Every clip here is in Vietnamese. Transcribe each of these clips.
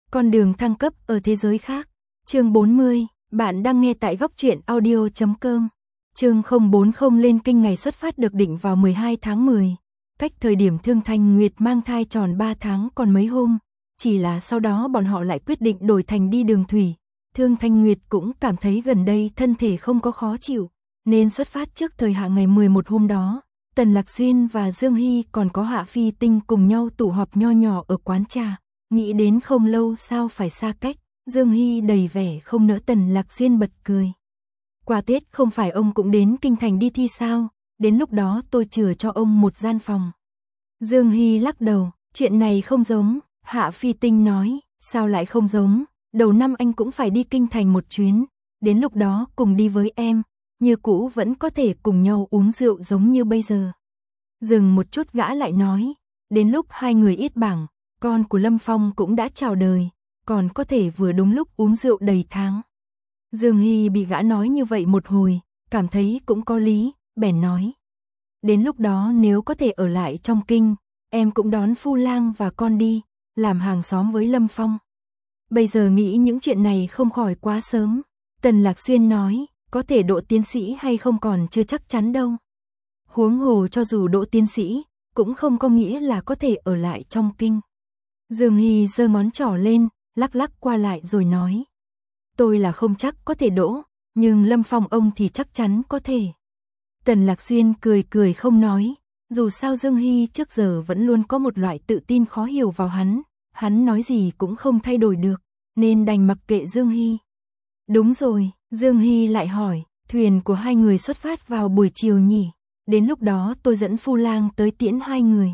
Con đường thăng cấp ở thế giới khác. Chương 40, bạn đang nghe tại góc truyện audio.com. Chương 040 lên kinh ngày xuất phát được định vào 12 tháng 10. Cách thời điểm Thương Thanh Nguyệt mang thai tròn 3 tháng còn mấy hôm, chỉ là sau đó bọn họ lại quyết định đổi thành đi đường thủy. Thương Thanh Nguyệt cũng cảm thấy gần đây thân thể không có khó chịu, nên xuất phát trước thời hạn ngày 11 hôm đó. Tần Lạc Xuyên và Dương Hy còn có Hạ Phi Tinh cùng nhau tụ họp nho nhỏ ở quán trà. Nghĩ đến không lâu sao phải xa cách, Dương Hy đầy vẻ không nỡ. Tần Lạc Xuyên bật cười. Qua Tết không phải ông cũng đến kinh thành đi thi sao, đến lúc đó tôi chừa cho ông một gian phòng. Dương Hy lắc đầu, chuyện này không giống. Hạ Phi Tinh nói, sao lại không giống, đầu năm anh cũng phải đi kinh thành một chuyến, đến lúc đó cùng đi với em, như cũ vẫn có thể cùng nhau uống rượu giống như bây giờ. Dừng một chút gã lại nói, đến lúc hai người yết bảng, con của Lâm Phong cũng đã chào đời, còn có thể vừa đúng lúc uống rượu đầy tháng. Dương Hy bị gã nói như vậy một hồi, cảm thấy cũng có lý, bèn nói. Đến lúc đó nếu có thể ở lại trong kinh, em cũng đón Phu Lang và con đi, làm hàng xóm với Lâm Phong. Bây giờ nghĩ những chuyện này không khỏi quá sớm. Tần Lạc Xuyên nói, có thể độ tiến sĩ hay không còn chưa chắc chắn đâu. Huống hồ cho dù độ tiến sĩ, cũng không có nghĩa là có thể ở lại trong kinh. Dương Hy giơ ngón trỏ lên, lắc lắc qua lại rồi nói. Tôi là không chắc có thể đỗ, nhưng Lâm Phong ông thì chắc chắn có thể. Tần Lạc Xuyên cười cười không nói, dù sao Dương Hy trước giờ vẫn luôn có một loại tự tin khó hiểu vào hắn nói gì cũng không thay đổi được, nên đành mặc kệ Dương Hy. Đúng rồi, Dương Hy lại hỏi, thuyền của hai người xuất phát vào buổi chiều nhỉ? Đến lúc đó tôi dẫn Phu Lang tới tiễn hai người.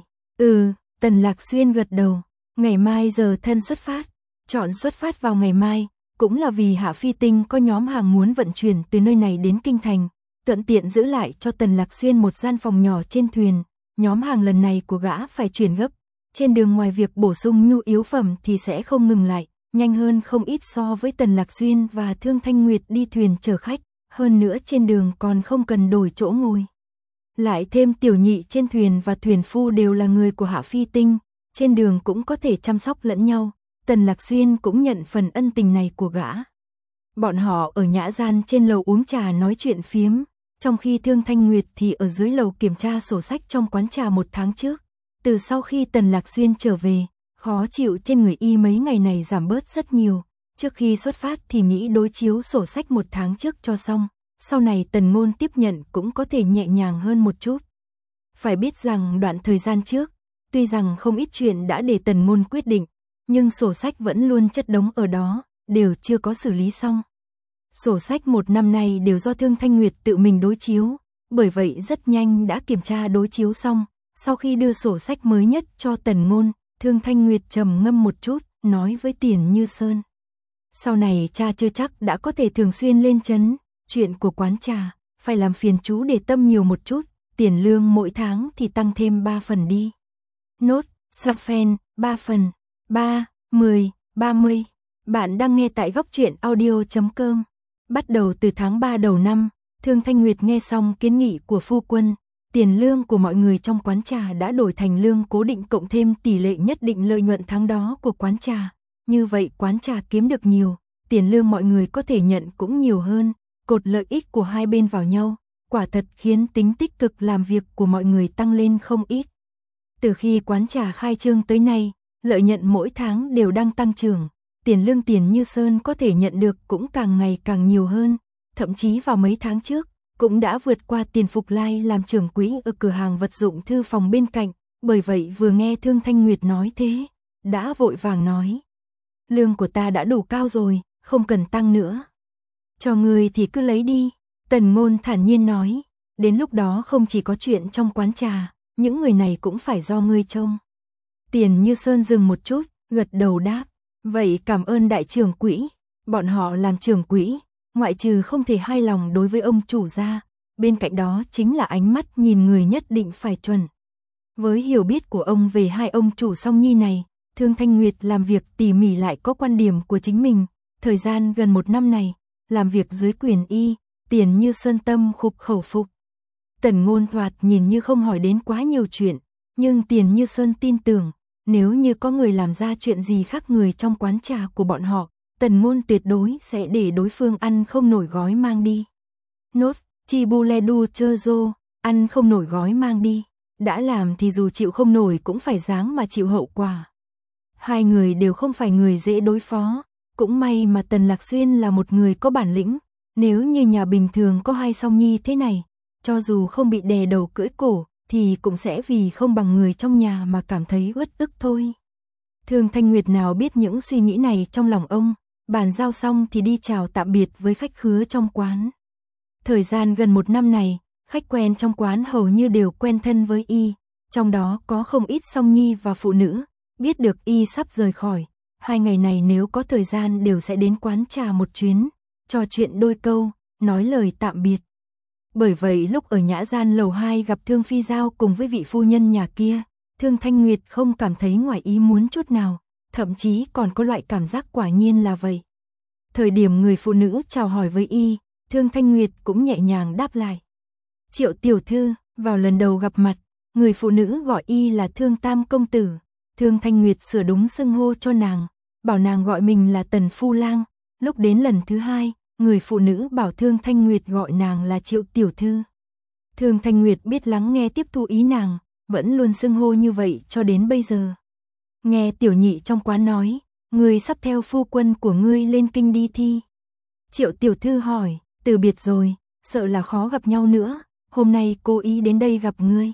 Tần Lạc Xuyên gật đầu, ngày mai giờ thân xuất phát, chọn xuất phát vào ngày mai, cũng là vì Hạ Phi Tinh có nhóm hàng muốn vận chuyển từ nơi này đến kinh thành, thuận tiện giữ lại cho Tần Lạc Xuyên một gian phòng nhỏ trên thuyền. Nhóm hàng lần này của gã phải chuyển gấp, trên đường ngoài việc bổ sung nhu yếu phẩm thì sẽ không ngừng lại, nhanh hơn không ít so với Tần Lạc Xuyên và Thương Thanh Nguyệt đi thuyền chở khách, hơn nữa trên đường còn không cần đổi chỗ ngồi. Lại thêm tiểu nhị trên thuyền và thuyền phu đều là người của Hạ Phi Tinh, trên đường cũng có thể chăm sóc lẫn nhau, Tần Lạc Xuyên cũng nhận phần ân tình này của gã. Bọn họ ở nhã gian trên lầu uống trà nói chuyện phiếm, trong khi Thương Thanh Nguyệt thì ở dưới lầu kiểm tra sổ sách trong quán trà một tháng trước. Từ sau khi Tần Lạc Xuyên trở về, khó chịu trên người y mấy ngày này giảm bớt rất nhiều. Trước khi xuất phát thì nghĩ đối chiếu sổ sách một tháng trước cho xong, sau này Tần Ngôn tiếp nhận cũng có thể nhẹ nhàng hơn một chút. Phải biết rằng đoạn thời gian trước, tuy rằng không ít chuyện đã để Tần Ngôn quyết định, nhưng sổ sách vẫn luôn chất đống ở đó, đều chưa có xử lý xong. Sổ sách một năm nay đều do Thương Thanh Nguyệt tự mình đối chiếu, bởi vậy rất nhanh đã kiểm tra đối chiếu xong. Sau khi đưa sổ sách mới nhất cho Tần Ngôn, Thương Thanh Nguyệt trầm ngâm một chút, nói với Tiền Như Sơn. Sau này cha chưa chắc đã có thể thường xuyên lên trấn, chuyện của quán trà, phải làm phiền chú để tâm nhiều một chút, tiền lương mỗi tháng thì tăng thêm 3 phần đi. Nốt, Safen, 3 phần, 3, 10, 30. Bạn đang nghe tại góc truyện audio.com. Bắt đầu từ tháng 3 đầu năm, Thương Thanh Nguyệt nghe xong kiến nghị của phu quân, tiền lương của mọi người trong quán trà đã đổi thành lương cố định cộng thêm tỷ lệ nhất định lợi nhuận tháng đó của quán trà. Như vậy quán trà kiếm được nhiều, tiền lương mọi người có thể nhận cũng nhiều hơn, cột lợi ích của hai bên vào nhau, quả thật khiến tính tích cực làm việc của mọi người tăng lên không ít. Từ khi quán trà khai trương tới nay, lợi nhuận mỗi tháng đều đang tăng trưởng, tiền lương Tiền Như Sơn có thể nhận được cũng càng ngày càng nhiều hơn, thậm chí vào mấy tháng trước, cũng đã vượt qua Tiền Phục Lai làm trưởng quỹ ở cửa hàng vật dụng thư phòng bên cạnh, bởi vậy vừa nghe Thương Thanh Nguyệt nói thế, đã vội vàng nói. Lương của ta đã đủ cao rồi, không cần tăng nữa. Cho ngươi thì cứ lấy đi, Tần Ngôn thản nhiên nói, đến lúc đó không chỉ có chuyện trong quán trà, những người này cũng phải do ngươi trông. Tiền Như Sơn dừng một chút, gật đầu đáp, vậy cảm ơn đại trưởng quỹ, bọn họ làm trưởng quỹ, ngoại trừ không thể hài lòng đối với ông chủ ra, bên cạnh đó chính là ánh mắt nhìn người nhất định phải chuẩn. Với hiểu biết của ông về hai ông chủ song nhi này, Thương Thanh Nguyệt làm việc tỉ mỉ lại có quan điểm của chính mình, thời gian gần 1 năm này, làm việc dưới quyền y, Tiền Như Sơn tâm khục khẩu phục. Tần Ngôn thoạt nhìn như không hỏi đến quá nhiều chuyện, nhưng Tiền Như Sơn tin tưởng, nếu như có người làm ra chuyện gì khác người trong quán trà của bọn họ, Tần Ngôn tuyệt đối sẽ để đối phương ăn không nổi gói mang đi. Nốt, Chibuledu Chozo, ăn không nổi gói mang đi. Đã làm thì dù chịu không nổi cũng phải dáng mà chịu hậu quả. Hai người đều không phải người dễ đối phó, cũng may mà Tần Lạc Xuyên là một người có bản lĩnh, nếu như nhà bình thường có hai song nhi thế này, cho dù không bị đè đầu cưỡi cổ, thì cũng sẽ vì không bằng người trong nhà mà cảm thấy uất ức thôi. Thương Thanh Nguyệt nào biết những suy nghĩ này trong lòng ông, bàn giao xong thì đi chào tạm biệt với khách khứa trong quán. Thời gian gần 1 năm này, khách quen trong quán hầu như đều quen thân với y, trong đó có không ít song nhi và phụ nữ, biết được y sắp rời khỏi, 2 ngày này nếu có thời gian đều sẽ đến quán trà một chuyến, trò chuyện đôi câu, nói lời tạm biệt. Bởi vậy lúc ở nhã gian lầu 2 gặp Thương Phi Giao cùng với vị phu nhân nhà kia, Thương Thanh Nguyệt không cảm thấy ngoài ý muốn chút nào, thậm chí còn có loại cảm giác quả nhiên là vậy. Thời điểm người phụ nữ chào hỏi với y, Thương Thanh Nguyệt cũng nhẹ nhàng đáp lại. Triệu tiểu thư, vào lần đầu gặp mặt, người phụ nữ gọi y là Thương Tam công tử. Thương Thanh Nguyệt sửa đúng xưng hô cho nàng, bảo nàng gọi mình là Tần Phu Lang. Lúc đến lần thứ 2, người phụ nữ bảo Thương Thanh Nguyệt gọi nàng là Triệu tiểu thư. Thương Thanh Nguyệt biết lắng nghe tiếp thu ý nàng, vẫn luôn xưng hô như vậy cho đến bây giờ. Nghe tiểu nhị trong quán nói, ngươi sắp theo phu quân của ngươi lên kinh đi thi. Triệu tiểu thư hỏi, từ biệt rồi, sợ là khó gặp nhau nữa, hôm nay cố ý đến đây gặp ngươi.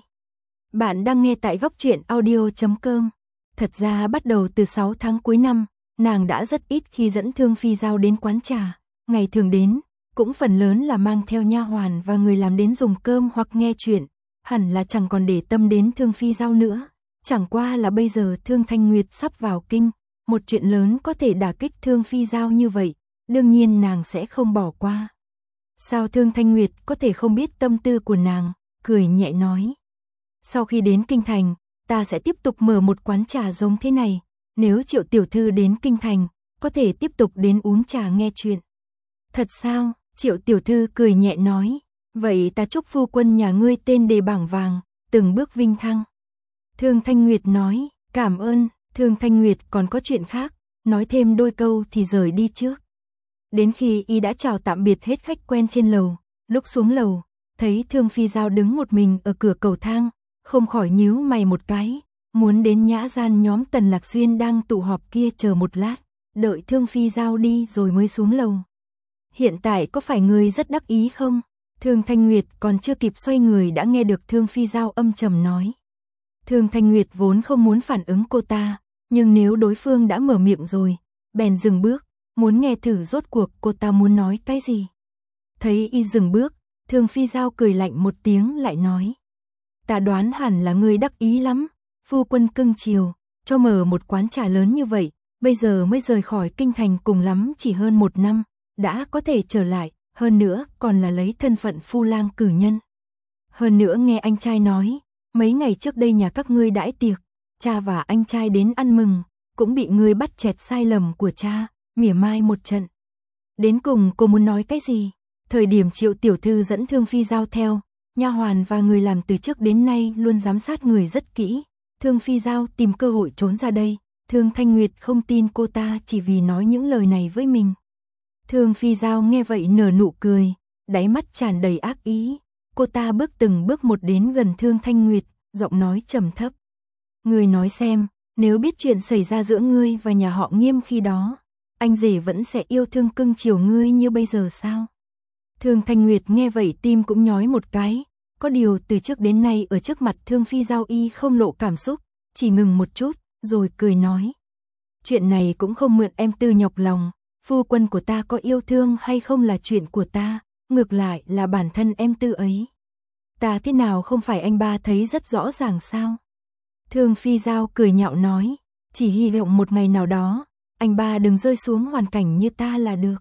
Bạn đang nghe tại góc truyện audio.com. Thật ra bắt đầu từ 6 tháng cuối năm, nàng đã rất ít khi dẫn Thương Phi Giao đến quán trà, ngày thường đến, cũng phần lớn là mang theo nha hoàn và người làm đến dùng cơm hoặc nghe chuyện, hẳn là chẳng còn để tâm đến Thương Phi Giao nữa. Chẳng qua là bây giờ Thương Thanh Nguyệt sắp vào kinh, một chuyện lớn có thể đả kích Thương Phi Giao như vậy, đương nhiên nàng sẽ không bỏ qua. Sao Thương Thanh Nguyệt có thể không biết tâm tư của nàng, cười nhẹ nói. Sau khi đến kinh thành, ta sẽ tiếp tục mở một quán trà giống thế này, nếu Triệu tiểu thư đến kinh thành, có thể tiếp tục đến uống trà nghe chuyện. Thật sao? Triệu tiểu thư cười nhẹ nói, vậy ta chúc phu quân nhà ngươi tên đề bảng vàng, từng bước vinh thăng. Thương Thanh Nguyệt nói, cảm ơn. Thương Thanh Nguyệt còn có chuyện khác, nói thêm đôi câu thì rời đi trước. Đến khi y đã chào tạm biệt hết khách quen trên lầu, lúc xuống lầu, thấy Thương Phi Giao đứng một mình ở cửa cầu thang, không khỏi nhíu mày một cái, muốn đến nhã gian nhóm Tần Lạc Xuyên đang tụ họp kia chờ một lát, đợi Thương Phi Giao đi rồi mới xuống lầu. Hiện tại có phải người rất đắc ý không? Thương Thanh Nguyệt còn chưa kịp xoay người đã nghe được Thương Phi Giao âm trầm nói. Thương Thanh Nguyệt vốn không muốn phản ứng cô ta, nhưng nếu đối phương đã mở miệng rồi, bèn dừng bước, muốn nghe thử rốt cuộc cô ta muốn nói cái gì. Thấy y dừng bước, Thương Phi Giao cười lạnh một tiếng lại nói. Ta đoán hẳn là ngươi đắc ý lắm, phu quân cưng chiều, cho mở một quán trà lớn như vậy, bây giờ mới rời khỏi kinh thành cùng lắm chỉ hơn 1 năm, đã có thể trở lại, hơn nữa còn là lấy thân phận phu lang cử nhân. Hơn nữa nghe anh trai nói, mấy ngày trước đây nhà các ngươi đãi tiệc, cha và anh trai đến ăn mừng, cũng bị ngươi bắt chẹt sai lầm của cha, mỉa mai một trận. Đến cùng cô muốn nói cái gì? Thời điểm Triệu tiểu thư dẫn Thương Phi Giao theo, nha hoàn và người làm từ trước đến nay luôn giám sát người rất kỹ. Thương Phi Giao tìm cơ hội trốn ra đây, Thương Thanh Nguyệt không tin cô ta chỉ vì nói những lời này với mình. Thương Phi Giao nghe vậy nở nụ cười, đáy mắt tràn đầy ác ý. Cô ta bước từng bước một đến gần Thương Thanh Nguyệt, giọng nói trầm thấp. Ngươi nói xem, nếu biết chuyện xảy ra giữa ngươi và nhà họ Nghiêm khi đó, anh rể vẫn sẽ yêu thương cưng chiều ngươi như bây giờ sao? Thương Thanh Nguyệt nghe vậy tim cũng nhói một cái, có điều từ trước đến nay ở trước mặt Thương Phi Giao y không lộ cảm xúc, chỉ ngừng một chút, rồi cười nói. Chuyện này cũng không mượn em Tư nhọc lòng, phu quân của ta có yêu thương hay không là chuyện của ta, ngược lại là bản thân em Tư ấy. Ta thế nào không phải anh ba thấy rất rõ ràng sao? Thương Phi Giao cười nhạo nói, chỉ hy vọng một ngày nào đó, anh ba đừng rơi xuống hoàn cảnh như ta là được.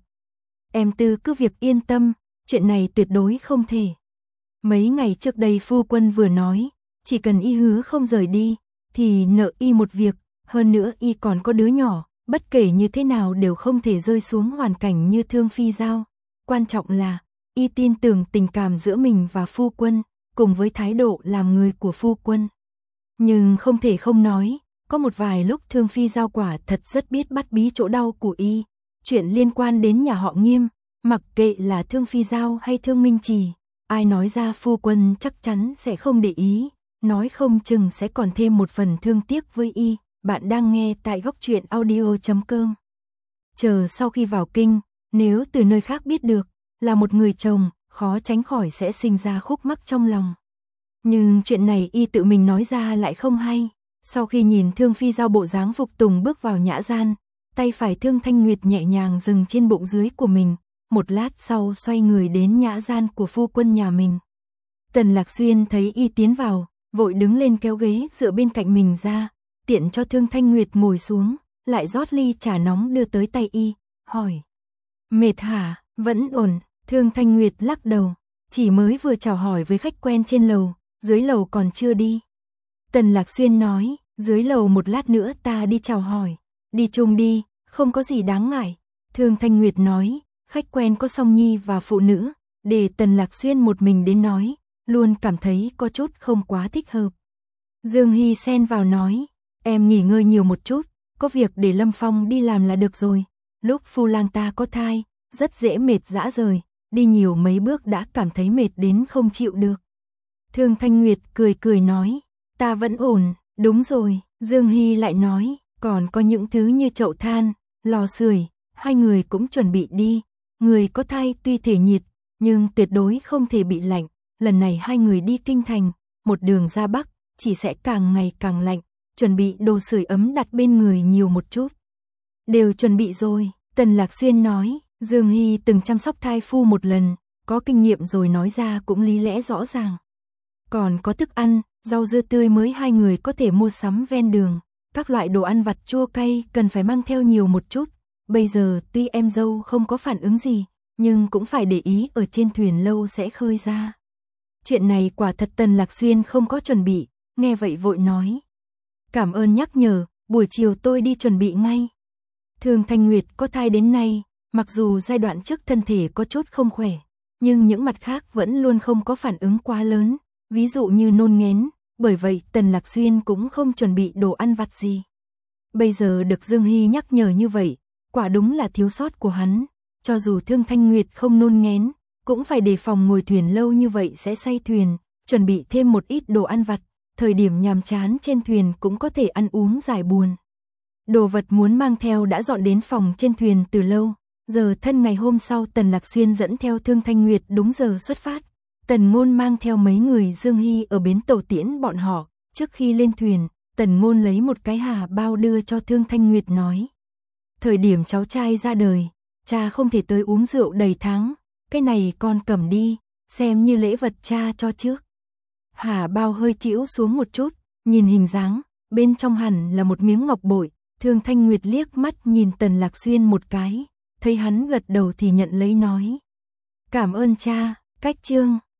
Em Tư cứ việc yên tâm, chuyện này tuyệt đối không thể. Mấy ngày trước đây phu quân vừa nói, chỉ cần y hứa không rời đi, thì nợ y một việc, hơn nữa y còn có đứa nhỏ, bất kể như thế nào đều không thể rơi xuống hoàn cảnh như Thương Phi Giao. Quan trọng là, y tin tưởng tình cảm giữa mình và phu quân, cùng với thái độ làm người của phu quân. Nhưng không thể không nói, Có một vài lúc Thương Phi Giao quả thật rất biết bắt bí chỗ đau của y. Chuyện liên quan đến nhà họ Nghiêm, mặc kệ là Thương Phi Giao hay Thương Minh Trì, ai nói ra phu quân chắc chắn sẽ không để ý, nói không chừng sẽ còn thêm một phần thương tiếc với y. Bạn đang nghe tại góc truyện audio.com. Chờ sau khi vào kinh, nếu từ nơi khác biết được là một người chồng, khó tránh khỏi sẽ sinh ra khúc mắc trong lòng. Nhưng chuyện này y tự mình nói ra lại không hay. Sau khi nhìn Thương Phi Giao bộ dáng phục tùng bước vào nhã gian, tay phải Thương Thanh Nguyệt nhẹ nhàng dừng trên bụng dưới của mình, một lát sau xoay người đến nhã gian của phu quân nhà mình. Tần Lạc Xuyên thấy y tiến vào, vội đứng lên kéo ghế dựa bên cạnh mình ra, tiện cho Thương Thanh Nguyệt ngồi xuống, lại rót ly trà nóng đưa tới tay y, hỏi: "Mệt hả?" "Vẫn ổn." Thương Thanh Nguyệt lắc đầu, chỉ mới vừa chào hỏi với khách quen trên lầu, dưới lầu còn chưa đi. Tần Lạc Xuyên nói: "Dưới lầu một lát nữa ta đi chào hỏi." "Đi chung đi, không có gì đáng ngại." Thương Thanh Nguyệt nói, khách quen có song nhi và phụ nữ, để Tần Lạc Xuyên một mình đến nói, luôn cảm thấy có chút không quá thích hợp. Dương Hy xen vào nói: "Em nghỉ ngơi nhiều một chút, có việc để Lâm Phong đi làm là được rồi. Lúc phu lang ta có thai, rất dễ mệt dã rời, đi nhiều mấy bước đã cảm thấy mệt đến không chịu được." Thương Thanh Nguyệt cười cười nói: "Ta vẫn ổn." "Đúng rồi." Dương Hy lại nói: "Còn có những thứ như chậu than, lò sưởi, hai người cũng chuẩn bị đi. Người có thai tuy thể nhiệt, nhưng tuyệt đối không thể bị lạnh. Lần này hai người đi kinh thành, một đường ra Bắc, chỉ sẽ càng ngày càng lạnh, chuẩn bị đồ sưởi ấm đặt bên người nhiều một chút." "Đều chuẩn bị rồi." Tần Lạc Xuyên nói. Dương Hy từng chăm sóc thai phu một lần, có kinh nghiệm rồi nói ra cũng lý lẽ rõ ràng. Còn có thức ăn, rau dưa tươi mới hai người có thể mua sắm ven đường, các loại đồ ăn vặt chua cay cần phải mang theo nhiều một chút. Bây giờ tuy em dâu không có phản ứng gì, nhưng cũng phải để ý ở trên thuyền lâu sẽ khơi ra. Chuyện này quả thật Tần Lạc Xuyên không có chuẩn bị, nghe vậy vội nói: "Cảm ơn nhắc nhở, buổi chiều tôi đi chuẩn bị ngay." Thương Thanh Nguyệt có thai đến nay, mặc dù giai đoạn trước thân thể có chút không khỏe, nhưng những mặt khác vẫn luôn không có phản ứng quá lớn, ví dụ như nôn nghén, bởi vậy Tần Lạc Xuyên cũng không chuẩn bị đồ ăn vặt gì. Bây giờ được Dương Hy nhắc nhở như vậy, quả đúng là thiếu sót của hắn, cho dù Thương Thanh Nguyệt không nôn nghén, cũng phải đề phòng ngồi thuyền lâu như vậy sẽ say thuyền, chuẩn bị thêm một ít đồ ăn vặt, thời điểm nhàm chán trên thuyền cũng có thể ăn uống giải buồn. Đồ vật muốn mang theo đã dọn đến phòng trên thuyền từ lâu, giờ thân ngày hôm sau Tần Lạc Xuyên dẫn theo Thương Thanh Nguyệt đúng giờ xuất phát. Tần Ngôn mang theo mấy người Dương Hy ở bến tàu tiễn bọn họ, trước khi lên thuyền, Tần Ngôn lấy một cái hà bao đưa cho Thương Thanh Nguyệt nói: "Thời điểm cháu trai ra đời, cha không thể tới uống rượu đầy tháng, cái này con cầm đi, xem như lễ vật cha cho trước." Hà bao hơi chĩu xuống một chút, nhìn hình dáng, bên trong hẳn là một miếng ngọc bội. Thương Thanh Nguyệt liếc mắt nhìn Tần Lạc Xuyên một cái, thấy hắn gật đầu thì nhận lấy nói: "Cảm ơn cha." Cách chương